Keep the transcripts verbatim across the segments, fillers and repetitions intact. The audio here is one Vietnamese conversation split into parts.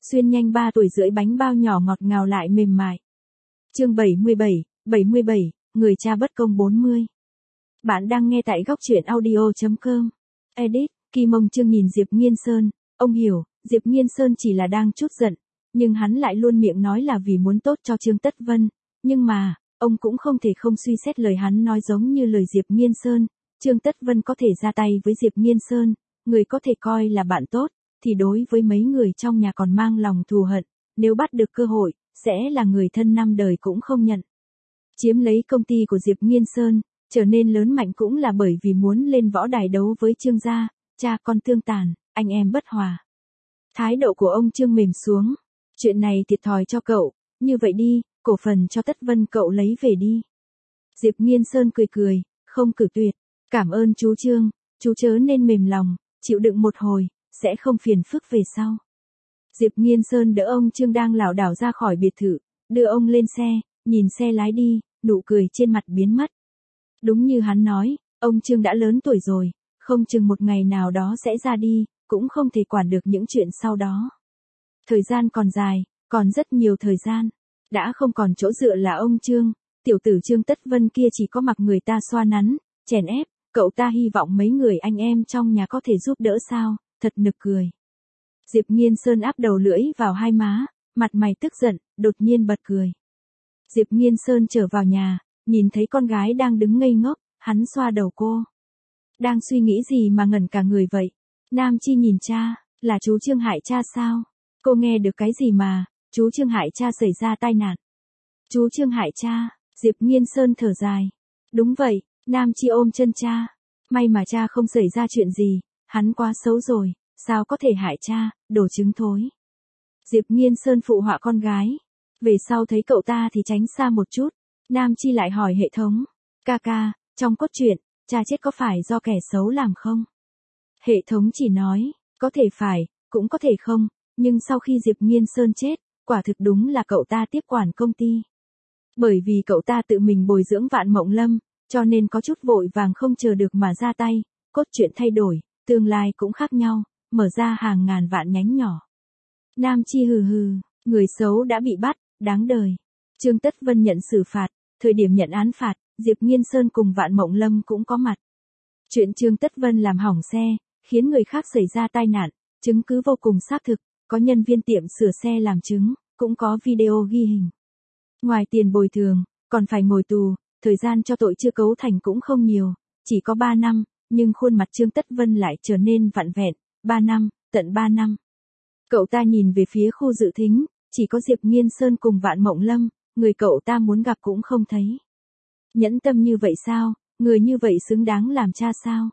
xuyên nhanh ba tuổi rưỡi bánh bao nhỏ ngọt ngào lại mềm mại. Chương bảy mươi bảy, bảy mươi bảy, người cha bất công bốn mươi. Bạn đang nghe tại góc truyện audio chấm com. Edit, Kim Mông Trương nhìn Diệp Nghiên Sơn, ông hiểu, Diệp Nghiên Sơn chỉ là đang chút giận, nhưng hắn lại luôn miệng nói là vì muốn tốt cho Trương Tất Vân, nhưng mà, ông cũng không thể không suy xét lời hắn nói giống như lời Diệp Nghiên Sơn, Trương Tất Vân có thể ra tay với Diệp Nghiên Sơn, người có thể coi là bạn tốt, thì đối với mấy người trong nhà còn mang lòng thù hận, nếu bắt được cơ hội, sẽ là người thân năm đời cũng không nhận. Chiếm lấy công ty của Diệp Nghiên Sơn, trở nên lớn mạnh cũng là bởi vì muốn lên võ đài đấu với Trương gia, cha con tương tàn, anh em bất hòa. Thái độ của ông Trương mềm xuống, chuyện này thiệt thòi cho cậu, như vậy đi, cổ phần cho Tất Vân cậu lấy về đi. Diệp Nghiên Sơn cười cười, không cử tuyệt, cảm ơn chú Trương, chú chớ nên mềm lòng, chịu đựng một hồi, sẽ không phiền phức về sau. Diệp Nghiên Sơn đỡ ông Trương đang lảo đảo ra khỏi biệt thự, đưa ông lên xe, nhìn xe lái đi, nụ cười trên mặt biến mất. Đúng như hắn nói, ông Trương đã lớn tuổi rồi, không chừng một ngày nào đó sẽ ra đi, cũng không thể quản được những chuyện sau đó. Thời gian còn dài, còn rất nhiều thời gian, đã không còn chỗ dựa là ông Trương, tiểu tử Trương Tất Vân kia chỉ có mặc người ta xoa nắn, chèn ép, cậu ta hy vọng mấy người anh em trong nhà có thể giúp đỡ sao, thật nực cười. Diệp Nghiên Sơn áp đầu lưỡi vào hai má, mặt mày tức giận, đột nhiên bật cười. Diệp Nghiên Sơn trở vào nhà, nhìn thấy con gái đang đứng ngây ngốc, hắn xoa đầu cô. Đang suy nghĩ gì mà ngẩn cả người vậy? Nam Chi nhìn cha, là chú Trương hại cha sao? Cô nghe được cái gì mà, chú Trương hại cha xảy ra tai nạn. Chú Trương hại cha, Diệp Nghiên Sơn thở dài. Đúng vậy, Nam Chi ôm chân cha. May mà cha không xảy ra chuyện gì, hắn quá xấu rồi, sao có thể hại cha, đồ trứng thối. Diệp Nghiên Sơn phụ họa con gái. Về sau thấy cậu ta thì tránh xa một chút. Nam Chi lại hỏi hệ thống. Ca ca, trong cốt truyện, cha chết có phải do kẻ xấu làm không? Hệ thống chỉ nói, có thể phải, cũng có thể không, nhưng sau khi Diệp Nghiên Sơn chết, quả thực đúng là cậu ta tiếp quản công ty. Bởi vì cậu ta tự mình bồi dưỡng Vạn Mộng Lâm, cho nên có chút vội vàng không chờ được mà ra tay, cốt truyện thay đổi, tương lai cũng khác nhau, mở ra hàng ngàn vạn nhánh nhỏ. Nam Chi hừ hừ, người xấu đã bị bắt, đáng đời. Trương Tất Vân nhận xử phạt, thời điểm nhận án phạt, Diệp Nghiên Sơn cùng Vạn Mộng Lâm cũng có mặt. Chuyện Trương Tất Vân làm hỏng xe, khiến người khác xảy ra tai nạn, chứng cứ vô cùng xác thực, có nhân viên tiệm sửa xe làm chứng, cũng có video ghi hình. Ngoài tiền bồi thường, còn phải ngồi tù, thời gian cho tội chưa cấu thành cũng không nhiều, chỉ có ba năm, nhưng khuôn mặt Trương Tất Vân lại trở nên vặn vẹn, ba năm, tận ba năm. Cậu ta nhìn về phía khu dự thính, chỉ có Diệp Nghiên Sơn cùng Vạn Mộng Lâm, người cậu ta muốn gặp cũng không thấy. Nhẫn tâm như vậy sao, người như vậy xứng đáng làm cha sao?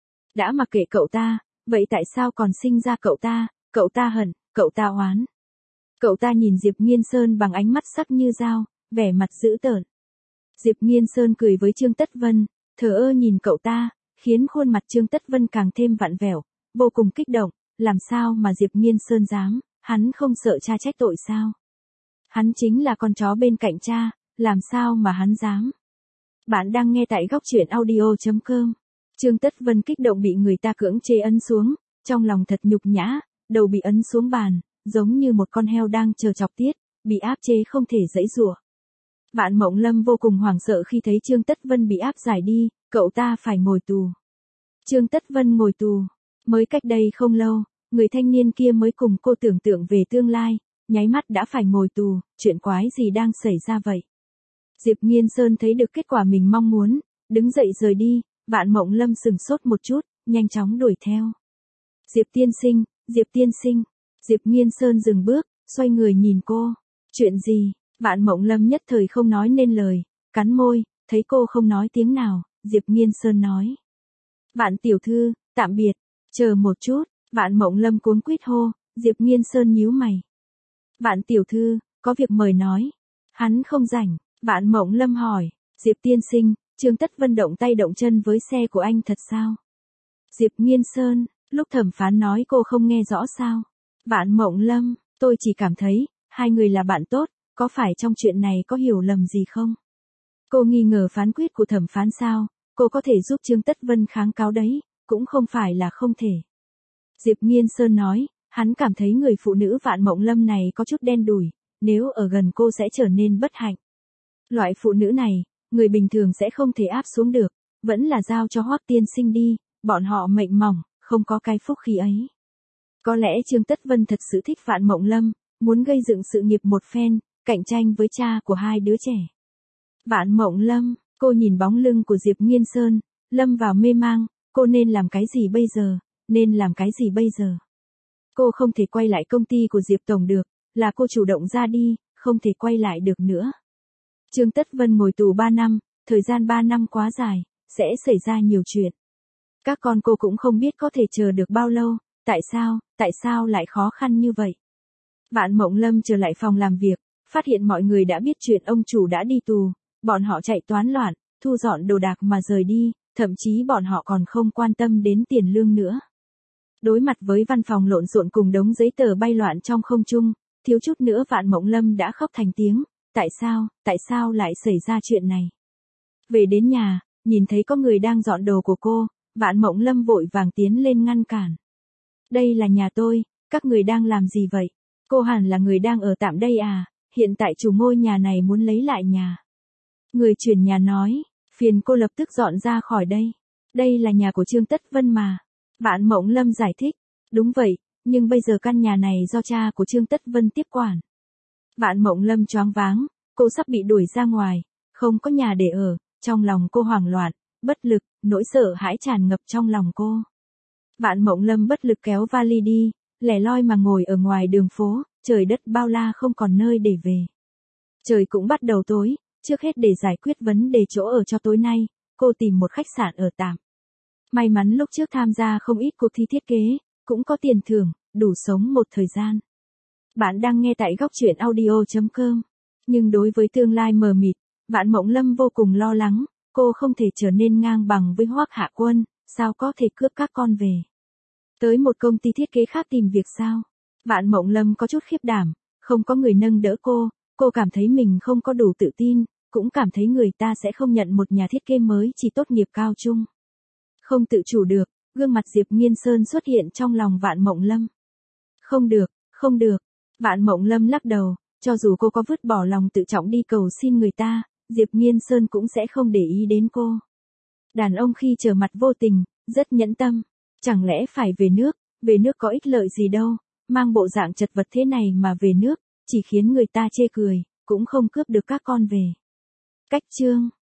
Đã mặc kệ cậu ta, vậy tại sao còn sinh ra cậu ta, cậu ta hận, cậu ta oán. Cậu ta nhìn Diệp Nghiên Sơn bằng ánh mắt sắc như dao, vẻ mặt dữ tợn. Diệp Nghiên Sơn cười với Trương Tất Vân, thờ ơ nhìn cậu ta, khiến khuôn mặt Trương Tất Vân càng thêm vặn vẹo, vô cùng kích động, làm sao mà Diệp Nghiên Sơn dám, hắn không sợ cha trách tội sao? Hắn chính là con chó bên cạnh cha, làm sao mà hắn dám? Bạn đang nghe tại góc truyện audio chấm com. Trương Tất Vân kích động bị người ta cưỡng chế ấn xuống, trong lòng thật nhục nhã, đầu bị ấn xuống bàn, giống như một con heo đang chờ chọc tiết, bị áp chế không thể giãy giụa. Vạn Mộng Lâm vô cùng hoảng sợ khi thấy Trương Tất Vân bị áp giải đi, cậu ta phải ngồi tù. Trương Tất Vân ngồi tù, mới cách đây không lâu, người thanh niên kia mới cùng cô tưởng tượng về tương lai, nháy mắt đã phải ngồi tù, chuyện quái gì đang xảy ra vậy? Diệp Nghiên Sơn thấy được kết quả mình mong muốn, đứng dậy rời đi, Vạn Mộng Lâm sừng sốt một chút, nhanh chóng đuổi theo. Diệp tiên sinh, Diệp tiên sinh, Diệp Nghiên Sơn dừng bước, xoay người nhìn cô. Chuyện gì? Vạn Mộng Lâm nhất thời không nói nên lời, cắn môi, thấy cô không nói tiếng nào, Diệp Nghiên Sơn nói. Vạn tiểu thư, tạm biệt, chờ một chút, Vạn Mộng Lâm cuống quýt hô, Diệp Nghiên Sơn nhíu mày. Vạn tiểu thư, có việc mời nói. Hắn không rảnh, Vạn Mộng Lâm hỏi, Diệp tiên sinh, Trương Tất Vân động tay động chân với xe của anh thật sao? Diệp Nghiên Sơn, lúc thẩm phán nói cô không nghe rõ sao? Vạn Mộng Lâm, tôi chỉ cảm thấy, hai người là bạn tốt, có phải trong chuyện này có hiểu lầm gì không? Cô nghi ngờ phán quyết của thẩm phán sao, cô có thể giúp Trương Tất Vân kháng cáo đấy, cũng không phải là không thể. Diệp Nghiên Sơn nói, Hắn cảm thấy người phụ nữ Vạn Mộng Lâm này có chút đen đủi, nếu ở gần cô sẽ trở nên bất hạnh. Loại phụ nữ này, người bình thường sẽ không thể áp xuống được, vẫn là giao cho Hoắc tiên sinh đi, bọn họ mệnh mỏng, không có cái phúc khí ấy. Có lẽ Trương Tất Vân thật sự thích Vạn Mộng Lâm, muốn gây dựng sự nghiệp một phen, cạnh tranh với cha của hai đứa trẻ. Vạn Mộng Lâm, cô nhìn bóng lưng của Diệp Nghiên Sơn, lâm vào mê mang, cô nên làm cái gì bây giờ, nên làm cái gì bây giờ. Cô không thể quay lại công ty của Diệp Tổng được, là cô chủ động ra đi, không thể quay lại được nữa. Trương Tất Vân ngồi tù ba năm, thời gian ba năm quá dài, sẽ xảy ra nhiều chuyện. Các con cô cũng không biết có thể chờ được bao lâu, tại sao, tại sao lại khó khăn như vậy. Vạn Mộng Lâm trở lại phòng làm việc, phát hiện mọi người đã biết chuyện ông chủ đã đi tù, bọn họ chạy toán loạn, thu dọn đồ đạc mà rời đi, thậm chí bọn họ còn không quan tâm đến tiền lương nữa. Đối mặt với văn phòng lộn xộn cùng đống giấy tờ bay loạn trong không trung, thiếu chút nữa Vạn Mộng Lâm đã khóc thành tiếng, tại sao, tại sao lại xảy ra chuyện này. Về đến nhà, nhìn thấy có người đang dọn đồ của cô, Vạn Mộng Lâm vội vàng tiến lên ngăn cản. Đây là nhà tôi, các người đang làm gì vậy? Cô hẳn là người đang ở tạm đây à, hiện tại chủ ngôi nhà này muốn lấy lại nhà. Người chuyển nhà nói, phiền cô lập tức dọn ra khỏi đây. Đây là nhà của Trương Tất Vân mà. Vạn Mộng Lâm giải thích, đúng vậy, nhưng bây giờ căn nhà này do cha của Trương Tất Vân tiếp quản. Vạn Mộng Lâm choáng váng, cô sắp bị đuổi ra ngoài, không có nhà để ở, trong lòng cô hoảng loạn, bất lực, nỗi sợ hãi tràn ngập trong lòng cô. Vạn Mộng Lâm bất lực kéo vali đi, lẻ loi mà ngồi ở ngoài đường phố, trời đất bao la không còn nơi để về. Trời cũng bắt đầu tối, trước hết để giải quyết vấn đề chỗ ở cho tối nay, cô tìm một khách sạn ở tạm. May mắn lúc trước tham gia không ít cuộc thi thiết kế, cũng có tiền thưởng, đủ sống một thời gian. Bạn đang nghe tại góc truyện audio chấm com. Nhưng đối với tương lai mờ mịt, Vạn Mộng Lâm vô cùng lo lắng, cô không thể trở nên ngang bằng với Hoắc Hạ Quân, sao có thể cướp các con về. Tới một công ty thiết kế khác tìm việc sao? Vạn Mộng Lâm có chút khiếp đảm, không có người nâng đỡ cô, cô cảm thấy mình không có đủ tự tin, cũng cảm thấy người ta sẽ không nhận một nhà thiết kế mới chỉ tốt nghiệp cao trung. Không tự chủ được, gương mặt Diệp Nghiên Sơn xuất hiện trong lòng Vạn Mộng Lâm. Không được, không được. Vạn Mộng Lâm lắc đầu, cho dù cô có vứt bỏ lòng tự trọng đi cầu xin người ta, Diệp Nghiên Sơn cũng sẽ không để ý đến cô. Đàn ông khi trở mặt vô tình, rất nhẫn tâm. Chẳng lẽ phải về nước, về nước có ích lợi gì đâu, mang bộ dạng chật vật thế này mà về nước, chỉ khiến người ta chê cười, cũng không cướp được các con về. Cách chương